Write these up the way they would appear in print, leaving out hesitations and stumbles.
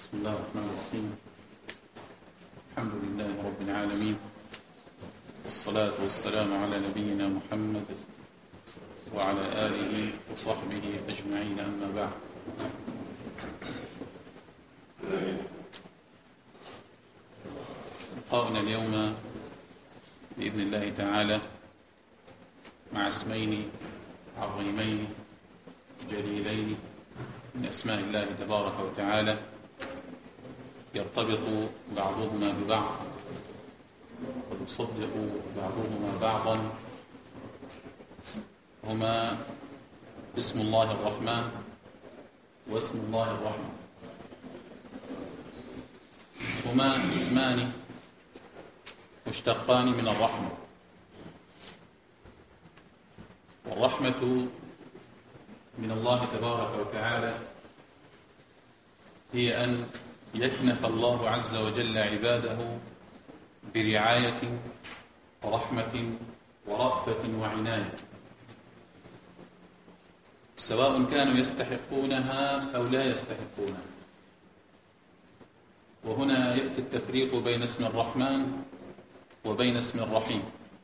بسم الله الرحمن الرحيم. الحمد لله رب العالمين، والصلاة والسلام على نبينا محمد وعلى آله وصحبه أجمعين، أما بعد. لقاؤنا اليوم بإذن الله تعالى مع اسمين عظيمين جليلين من أسماء الله تبارك وتعالى، يرتبط بعضهما ببعض ويصدق بعضهما بعضا، هما اسم الله الرحمن واسم الله الرحمن. هما اسمان مشتقان من الرحمة، والرحمة من الله تبارك وتعالى هي أن يكنف الله عز وجل عباده برعاية ورحمة ورأفة وعناية، سواء كانوا يستحقونها أو لا يستحقونها. وهنا يأتي التفريق بين اسم الرحمن وبين اسم الرحيم.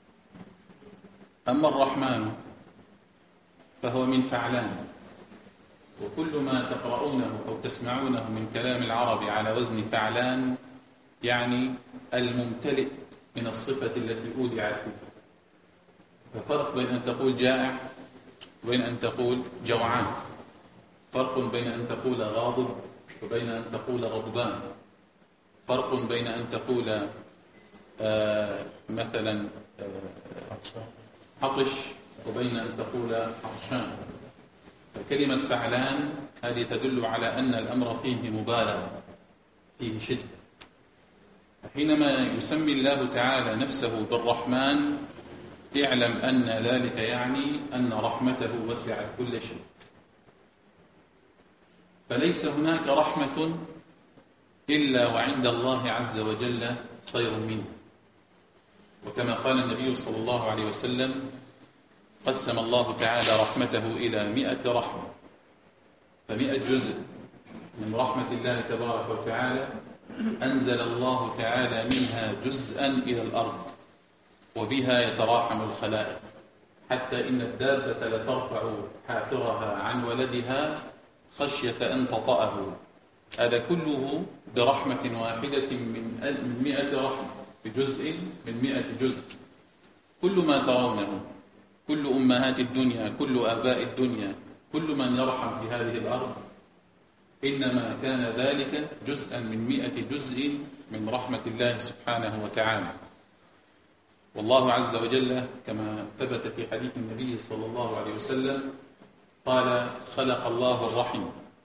أما الرحمن فهو من فعلان، وكل ما تقرؤونه أو تسمعونه من كلام العرب على وزن فعلان يعني الممتلئ من الصفة التي أودعت فيه. ففرق بين أن تقول جائع وبين أن تقول جوعان، فرق بين أن تقول غاضب وبين أن تقول غضبان، فرق بين أن تقول مثلا عطش وبين أن تقول عطشان. فكلمة فعلان هذه تدل على أن الأمر فيه مبالغة، فيه شدة. حينما يسمي الله تعالى نفسه بالرحمن اعلم أن ذلك يعني أن رحمته وسعت كل شيء، فليس هناك رحمة إلا وعند الله عز وجل خير منه. وكما قال النبي صلى الله عليه وسلم: قسم الله تعالى رحمته إلى 100 رحمة، ف100 جزء من رحمة الله تبارك وتعالى أنزل الله تعالى منها جزءا إلى الأرض، وبها يتراحم الخلائق، حتى إن الدابة لترفع حافرها عن ولدها خشية أن تطأه. هذا كله برحمة واحدة من 100 رحمة، بجزء من 100 جزء. كل ما ترونه، كل أمهات الدنيا، كل آباء الدنيا، كل من يرحم في هذه الأرض، إنما كان ذلك جزءا من 100 جزء من رحمة الله سبحانه وتعالى. والله عز وجل كما ثبت في حديث النبي صلى الله عليه وسلم قال: خلق الله الرحم،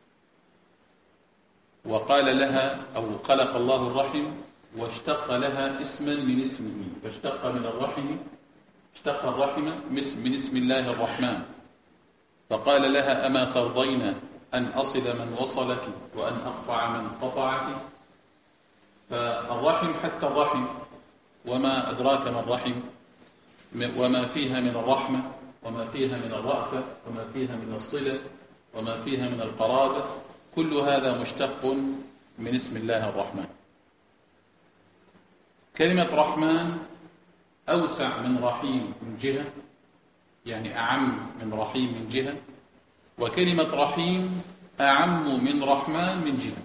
وقال لها أو خلق الله الرحم واشتق لها اسما من اسمه، فاشتق من الرحم، اشتق الرحم من اسم الله الرحمن، فقال لها: أما ترضين أن أصل من وصلك وأن أقطع من قطعك؟ فالرحم حتى الرحم، وما أدراك ما الرحم، وما فيها من الرحمة، وما فيها من الرأفة، وما فيها من الصلة، وما فيها من القرابة، كل هذا مشتق من اسم الله الرحمن. كلمة رحمن أوسع من رحيم من جهة، يعني أعم من رحيم من جهة، وكلمة رحيم أعم من رحمن من جهة.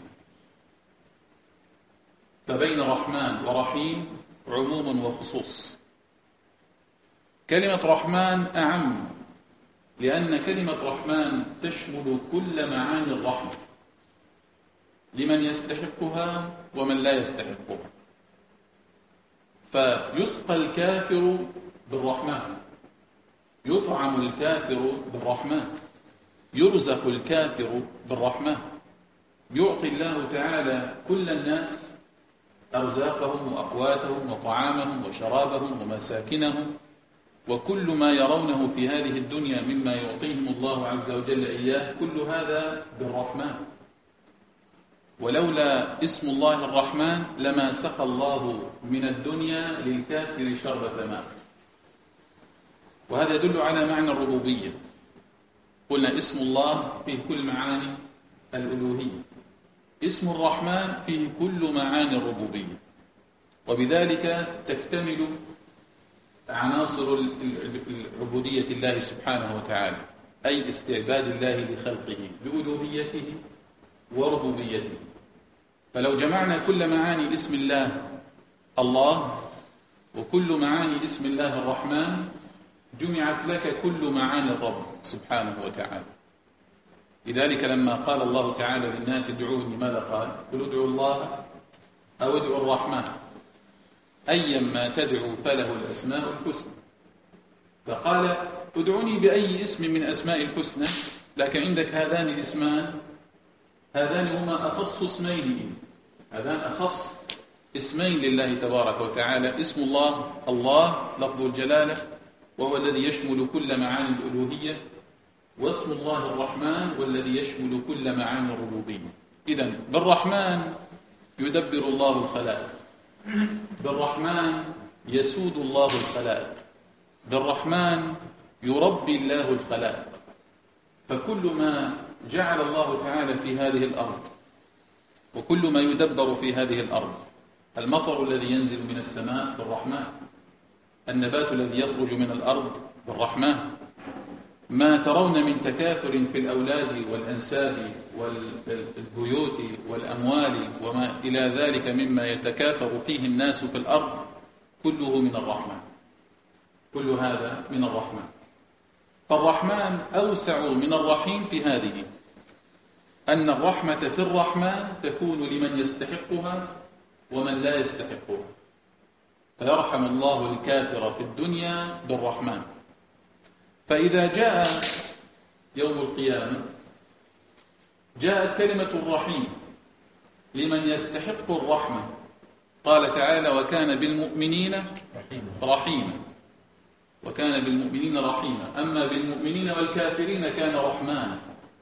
فبين رحمن ورحيم عموم وخصوص. كلمة رحمن أعم لأن كلمة رحمن تشمل كل معاني الرحمة لمن يستحقها ومن لا يستحقها. فيسقى الكافر بالرحمن، يطعم الكافر بالرحمن، يرزق الكافر بالرحمن، يعطي الله تعالى كل الناس أرزاقهم وأقواتهم وطعامهم وشرابهم ومساكنهم وكل ما يرونه في هذه الدنيا مما يعطيهم الله عز وجل إياه، كل هذا بالرحمن. ولولا اسم الله الرحمن لما سقى الله من الدنيا للكافر شربة ماء. وهذا يدل على معنى الربوبية. قلنا اسم الله فيه كل معاني الألوهية، اسم الرحمن فيه كل معاني الربوبية، وبذلك تكتمل عناصر العبودية الله سبحانه وتعالى، أي استعباد الله لخلقه بألوهيته وربوبيته. فلو جمعنا كل معاني اسم الله الله وكل معاني اسم الله الرحمن، جمعت لك كل معاني الرب سبحانه وتعالى. لذلك لما قال الله تعالى للناس ادعوني، ماذا قال؟ قل ادعوا الله أو ادعوا الرحمن أيما تدعو فله الأسماء الحسنى. فقال ادعوني بأي اسم من أسماء الحسنى، لكن عندك هذان الاسمان، هذان هما أخص اسمين، هذان أخص اسمين لله تبارك وتعالى. اسم الله الله لفظ الجلالة وهو الذي يشمل كل معاني الألوهية، واسم الله الرحمن والذي يشمل كل معاني الربوبية. إذن بالرحمن يدبر الله الخلائق، بالرحمن يسود الله الخلائق، بالرحمن يربي الله الخلائق. فكل ما جعل الله تعالى في هذه الأرض وكل ما يدبر في هذه الأرض، المطر الذي ينزل من السماء بالرحمن، النبات الذي يخرج من الأرض بالرحمن، ما ترون من تكاثر في الأولاد والأنساب والبيوت والأموال وما إلى ذلك مما يتكاثر فيه الناس في الأرض، كله من الرحمن، كل هذا من الرحمن. فالرحمن أوسع من الرحيم في هذه، أن الرحمة في الرحمن تكون لمن يستحقها ومن لا يستحقها. فيرحم الله الكافر في الدنيا بالرحمن، فإذا جاء يوم القيامة جاءت كلمة الرحيم لمن يستحق الرحمة. قال تعالى وكان بالمؤمنين رحيما، وكان بالمؤمنين رحيما، أما بالمؤمنين والكافرين كان رحمانا.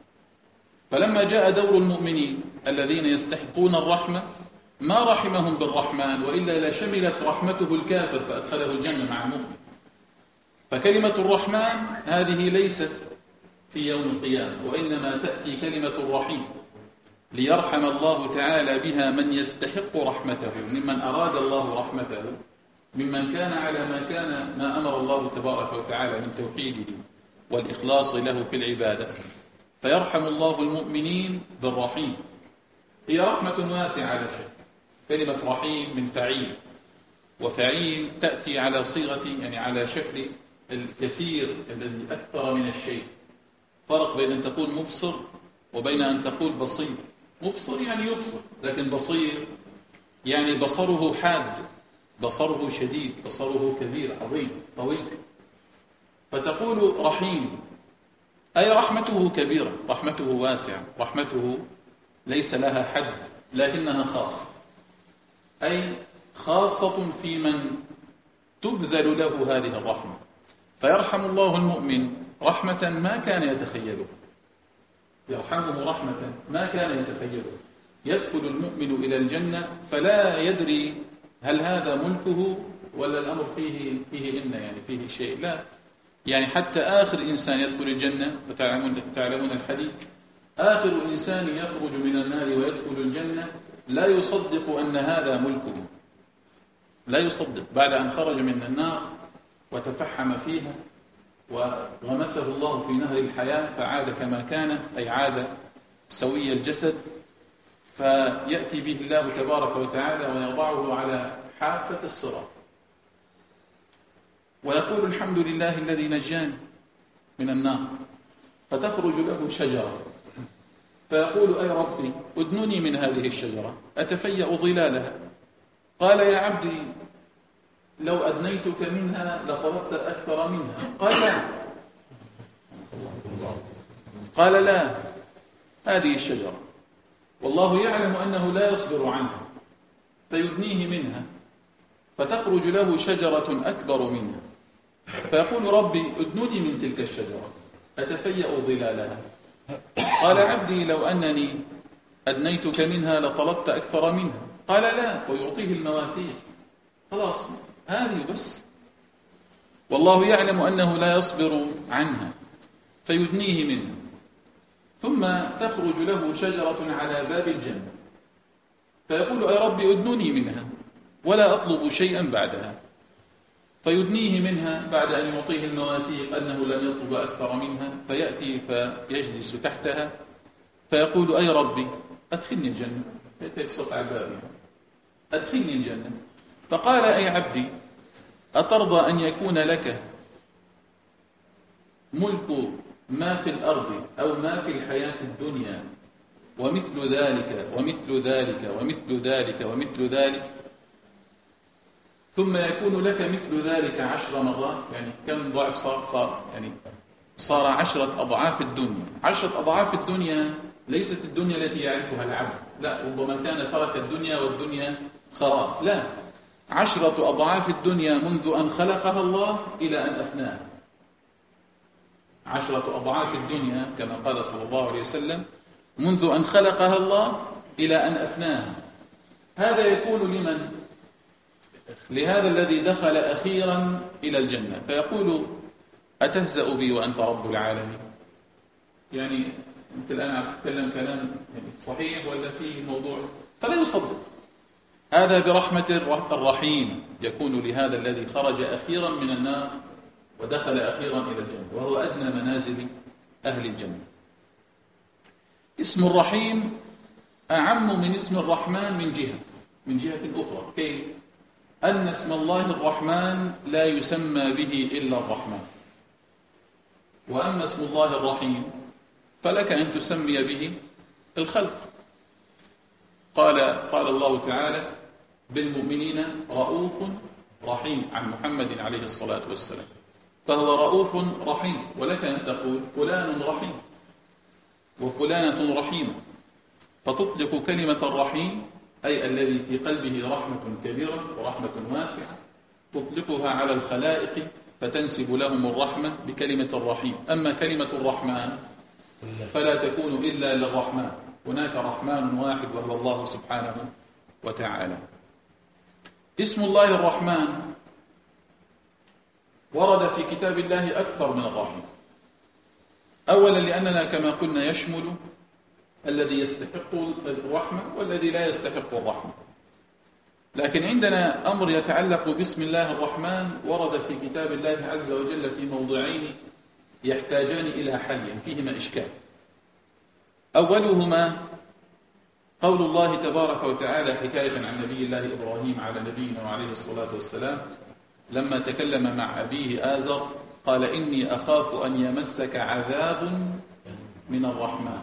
فلما جاء دور المؤمنين الذين يستحقون الرحمة ما رحمهم بالرحمن، وإلا لشملت رحمته الكافر فأدخله الجنة مع المؤمن. فكلمة الرحمن هذه ليست في يوم القيامة، وإنما تأتي كلمة الرحيم ليرحم الله تعالى بها من يستحق رحمته، ممن أراد الله رحمته، ممن كان على ما أمر الله تبارك وتعالى من توحيده والإخلاص له في العبادة. فيرحم الله المؤمنين بالرحيم. هي رحمة واسعة لا شك. كلمة رحيم من فعيل، وفعيل تأتي على صيغة يعني على شكل الكثير الذي أكثر من الشيء. فرق بين أن تقول مبصر وبين أن تقول بصير. مبصر يعني يبصر، لكن بصير يعني بصره حاد، بصره شديد، بصره كبير عظيم طويل. فتقول رحيم أي رحمته كبيرة، رحمته واسعة، رحمته ليس لها حد لكنها خاصة، أي خاصة في من تبذل له هذه الرحمة. فيرحم الله المؤمن رحمة ما كان يتخيلها، يرحمه رحمة ما كان يتخيلها. يدخل المؤمن إلى الجنة فلا يدري هل هذا ملكه ولا الأمر فيه يعني فيه شيء، لا، يعني حتى آخر إنسان يدخل الجنة، وتعلمون الحديث، آخر إنسان يخرج من النار ويدخل الجنة لا يصدق أن هذا ملكه، لا يصدق. بعد أن خرج من النار وتفحم فيها وغمسه الله في نهر الحياة فعاد كما كان، أي عاد سوي الجسد، فيأتي به الله تبارك وتعالى ويضعه على حافة الصراط ويقول الحمد لله الذي نجاني من النار. فتخرج له شجرة فيقول أي ربي أدنني من هذه الشجرة أتفيأ ظلالها. قال يا عبدي لو أدنيتك منها لطلبت أكثر منها. قال لا هذه الشجرة والله يعلم أنه لا يصبر عنها فيدنيه منها، فتخرج له شجرة أكبر منها فيقول ربي أدنني من تلك الشجرة أتفيأ ظلالها. قال عبدي لو أنني أدنيتك منها لطلبت أكثر منها. قال لا، ويعطيه المواثيق. خلاص هذه بس، والله يعلم أنه لا يصبر عنها فيدنيه منها. ثم تخرج له شجرة على باب الجنة فيقول أي ربي أدنني منها ولا أطلب شيئا بعدها، فيدنيه منها بعد أن يعطيه المواثيق أنه لن يطلب أكثر منها، فيأتي فيجلس تحتها فيقول أي ربي أدخلني الجنة، يصوت على الباب أدخلني الجنة. فقال أي عبدي أترضى أن يكون لك ملك ما في الأرض أو ما في الحياة الدنيا ومثل ذلك ومثل ذلك ومثل ذلك ومثل ذلك، ثم يكون لك مثل ذلك 10 مرات؟ يعني كم ضعف صار يعني صار 10 أضعاف الدنيا. 10 أضعاف الدنيا ليست الدنيا التي يعرفها العبد، لا، ربما كان ترك الدنيا والدنيا خراب، لا، 10 أضعاف الدنيا منذ أن خلقها الله إلى أن أفناها. 10 أضعاف الدنيا كما قال صلى الله عليه وسلم منذ أن خلقها الله إلى أن أفناها. هذا يكون لمن؟ لهذا الذي دخل أخيرا إلى الجنة، فيقول أتهزأ بي وأنت رب العالمين؟ يعني أنت الآن عم تتكلم كلام صحيح ولا فيه موضوع؟ فلا يصدق. هذا برحمة الرحيم يكون لهذا الذي خرج أخيرا من النار ودخل أخيرا إلى الجنة، وهو أدنى منازل أهل الجنة. اسم الرحيم أعم من اسم الرحمن من جهة أخرى. كيف؟ أن اسم الله الرحمن لا يسمى به إلا الرحمن، وأما اسم الله الرحيم فلك أن تسمي به الخلق. قال الله تعالى بالمؤمنين رؤوف رحيم عن محمد عليه الصلاة والسلام، فهو رؤوف رحيم، ولك أن تقول فلان رحيم وفلانة رحيمة، فتطلق كلمة الرحيم أي الذي في قلبه رحمة كبيرة ورحمة واسعة، تطلقها على الخلائق فتنسب لهم الرحمة بكلمة الرحيم. أما كلمة الرحمن فلا تكون إلا للرحمن، هناك رحمن واحد وهو الله سبحانه وتعالى. اسم الله الرحمن ورد في كتاب الله أكثر من الرحيم. أولا لأننا كما قلنا يشمل الذي يستحق الرحمة والذي لا يستحق الرحمة، لكن عندنا أمر يتعلق باسم الله الرحمن ورد في كتاب الله عز وجل في موضعين يحتاجان إلى حل فيهما إشكال. أولهما قول الله تبارك وتعالى حكاية عن نبي الله إبراهيم على نبينا وعليه الصلاة والسلام لما تكلم مع أبيه آزر قال إني أخاف أن يمسك عذاب من الرحمن.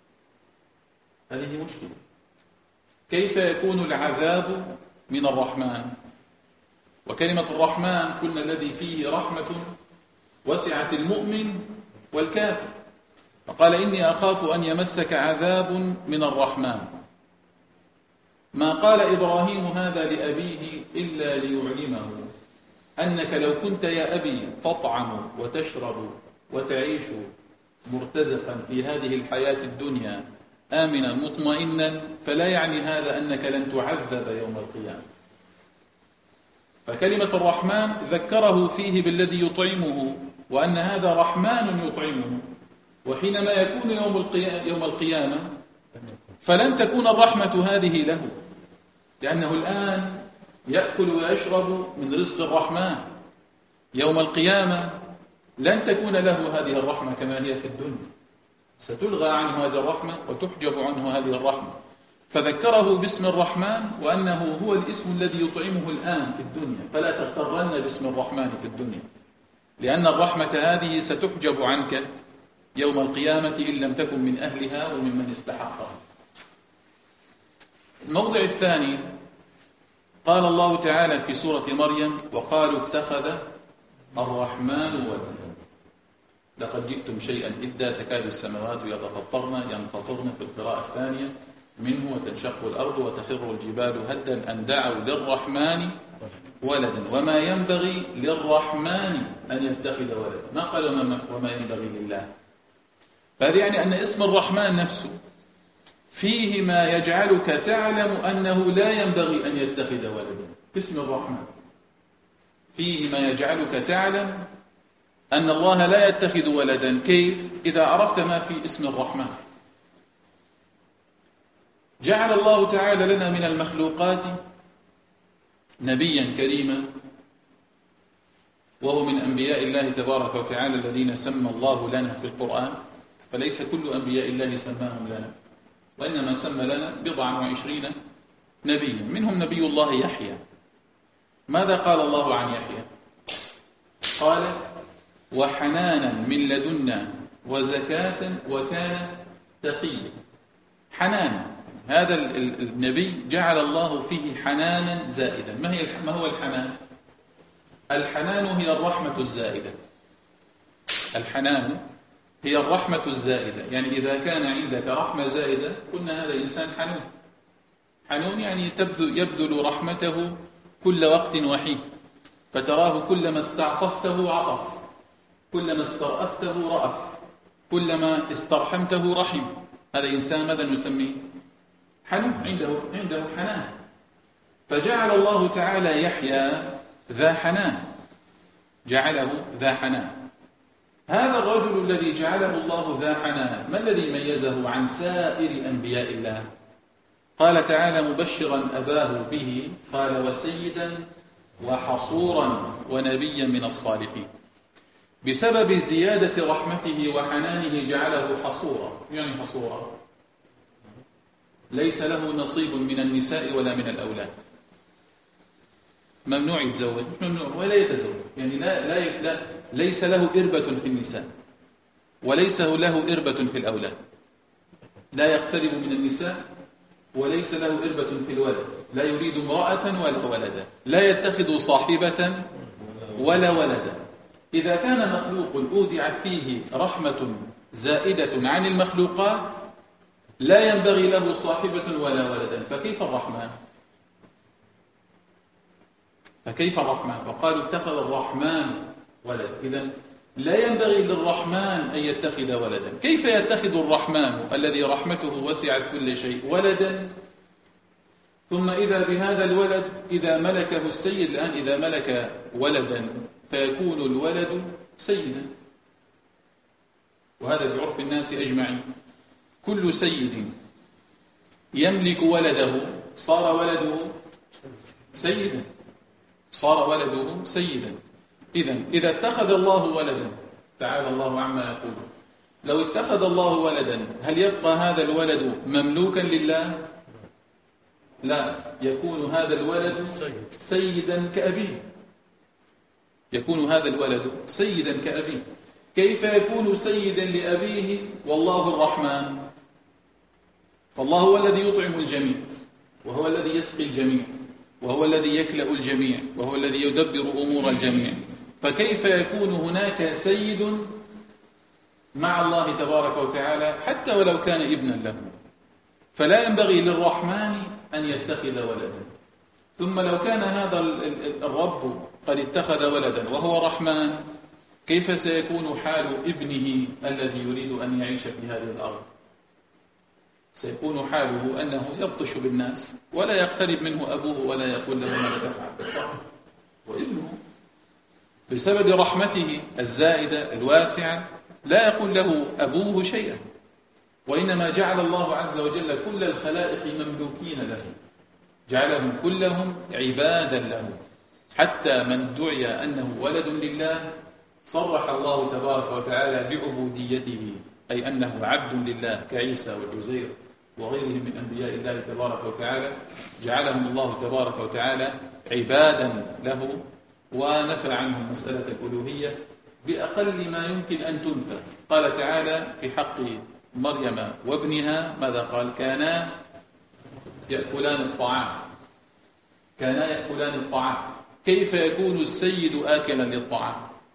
هذه مشكلة، كيف يكون العذاب من الرحمن؟ وكلمة الرحمن قلنا الذي فيه رحمة وسعت المؤمن والكافر، فقال إني أخاف أن يمسك عذاب من الرحمن. ما قال إبراهيم هذا لأبيه إلا ليعلمه أنك لو كنت يا أبي تطعم وتشرب وتعيش مرتزقا في هذه الحياة الدنيا آمنا مطمئنا فلا يعني هذا أنك لن تعذب يوم القيامة. فكلمة الرحمن ذكره فيه بالذي يطعمه وأن هذا رحمن يطعمه، وحينما يكون يوم القيامة فلن تكون الرحمة هذه له، لأنه الآن يأكل ويشرب من رزق الرحمن. يوم القيامة لن تكون له هذه الرحمة كما هي في الدنيا، ستلغى عنه هذه الرحمة وتحجب عنه هذه الرحمة، فذكره باسم الرحمن وأنه هو الاسم الذي يطعمه الآن في الدنيا، فلا تغترن باسم الرحمن في الدنيا، لأن الرحمة هذه ستحجب عنك يوم القيامة إن لم تكن من أهلها وممن استحقها. الموضع الثاني قال الله تعالى في سورة مريم وقالوا اتخذ الرحمن ولدا لقد جئتم شيئا إدا تكاد السماوات ينفطرن في القراءة الثانية منه وتنشق الأرض وتخر الجبال هدا أن دعوا للرحمن ولدا وما ينبغي للرحمن أن يتخذ ولدا، ما قال وما ينبغي لله. فهذا يعني أن اسم الرحمن نفسه فيه ما يجعلك تعلم أنه لا ينبغي أن يتخذ ولدا. اسم الرحمن فيه ما يجعلك تعلم أن الله لا يتخذ ولدا. كيف؟ إذا عرفت ما في اسم الرحمن. جعل الله تعالى لنا من المخلوقات نبيا كريما، وهو من أنبياء الله تبارك وتعالى الذين سمى الله لنا في القرآن، فليس كل أنبياء الله سماهم لنا، وإنما سمى لنا 29 نبيا، منهم نبي الله يحيى. ماذا قال الله عن يحيى؟ قال: وحنانا من لدنا وزكاة وكان تقيا. حنان، هذا النبي جعل الله فيه حنانا زائدا. ما هو الحنان؟ الحنان هي الرحمة الزائدة. الحنان هي الرحمة الزائدة، يعني إذا كان عندك رحمة زائدة قلنا هذا إنسان حنون. حنون يعني يبذل رحمته كل وقت وحين، فتراه كلما استعطفته عطف، كلما استرأفته رأف، كلما استرحمته رحم. هذا إنسان ماذا نسميه؟ حنون، عنده حنان. فجعل الله تعالى يحيى ذا حنان، جعله ذا حنان. هذا الرجل الذي جعله الله ذا حنان ما الذي ميزه عن سائر أنبياء الله؟ قال تعالى مبشرا أباه به، قال: وسيدا وحصورا ونبيا من الصالحين. بسبب زيادة رحمته وحنانه جعله حصورا. يعني حصورا ليس له نصيب من النساء ولا من الأولاد، ممنوع يتزوج، مش ممنوع ولا يتزوج، يعني ليس له إربة في النساء وليس له إربة في الأولاد، لا يقترب من النساء وليس له إربة في الولد، لا يريد امرأة ولا ولدا، لا يتخذ صاحبة ولا ولدا. إذا كان مخلوق أودعت فيه رحمة زائدة عن المخلوقات لا ينبغي له صاحبة ولا ولدا، فكيف الرحمن؟ وقالوا اتخذ الرحمن ولد. إذن لا ينبغي للرحمن أن يتخذ ولدا. كيف يتخذ الرحمن الذي رحمته وسعت كل شيء ولدا، ثم إذا بهذا الولد إذا ملكه السيد، الآن إذا ملك ولدا فيكون الولد سيدا، وهذا بعرف الناس أجمعين. كل سيد يملك ولده صار ولده سيدا، صار ولده سيدا. إذا اتخذ الله ولدا، تعالى الله عما يقول، لو اتخذ الله ولدا هل يبقى هذا الولد مملوكا لله؟ لا، يكون هذا الولد سيدا كأبيه، يكون هذا الولد سيدا كأبيه. كيف يكون سيدا لأبيه والله الرحمن؟ فالله هو الذي يطعم الجميع، وهو الذي يسقي الجميع، وهو الذي يكلأ الجميع، وهو الذي يدبر أمور الجميع. فكيف يكون هناك سيد مع الله تبارك وتعالى حتى ولو كان ابنا له؟ فلا ينبغي للرحمن أن يتخذ ولدا. ثم لو كان هذا الرب قد اتخذ ولدا وهو رحمن، كيف سيكون حال ابنه الذي يريد أن يعيش في هذه الأرض؟ سيكون حاله أنه يبطش بالناس ولا يقترب منه أبوه ولا يقول له ماذا تفعل. وابنه بسبب رحمته الزائدة الواسعة لا يقول له أبوه شيئا، وإنما جعل الله عز وجل كل الخلائق مملوكين له، جعلهم كلهم عبادا له، حتى من دعي أنه ولد لله صرح الله تبارك وتعالى بعبوديته، أي أنه عبد لله كعيسى والعزير وغيرهم من أنبياء الله تبارك وتعالى، جعلهم الله تبارك وتعالى عبادا له، ونفى عنهم مسألة الألوهية بأقل ما يمكن أن تنفى. قال تعالى في حق مريم وابنها ماذا قال؟ كانا يأكلان الطعام، كانا يأكلان الطعام. كيف يكون السيد آكلا للطعام؟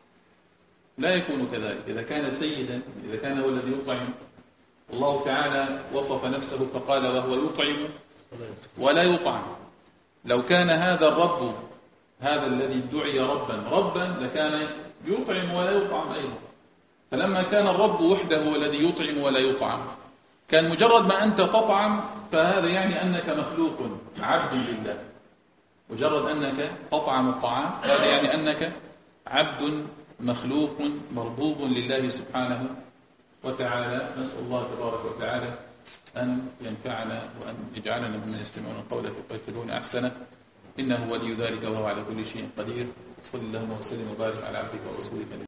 لا يكون كذلك. إذا كان سيدا، إذا كان هو الذي يطعم، الله تعالى وصف نفسه فقال وهو يطعم ولا يطعم. لو كان هذا الرب، هذا الذي دعي ربا لكان يطعم ولا يطعم أيضا. فلما كان الرب وحده هو الذي يطعم ولا يطعم، كان مجرد ما أنت تطعم فهذا يعني أنك مخلوق عبد لله. مجرد أنك تطعم الطعام هذا يعني أنك عبد مخلوق مربوب لله سبحانه وتعالى. نسأل الله تبارك وتعالى أن ينفعنا وأن يجعلنا ممن يستمعون القول فيتبعون أحسنه، إنه ولي ذلك وهو على كل شيء قدير. صلى الله وسلم وبارك على عبدك ورسولك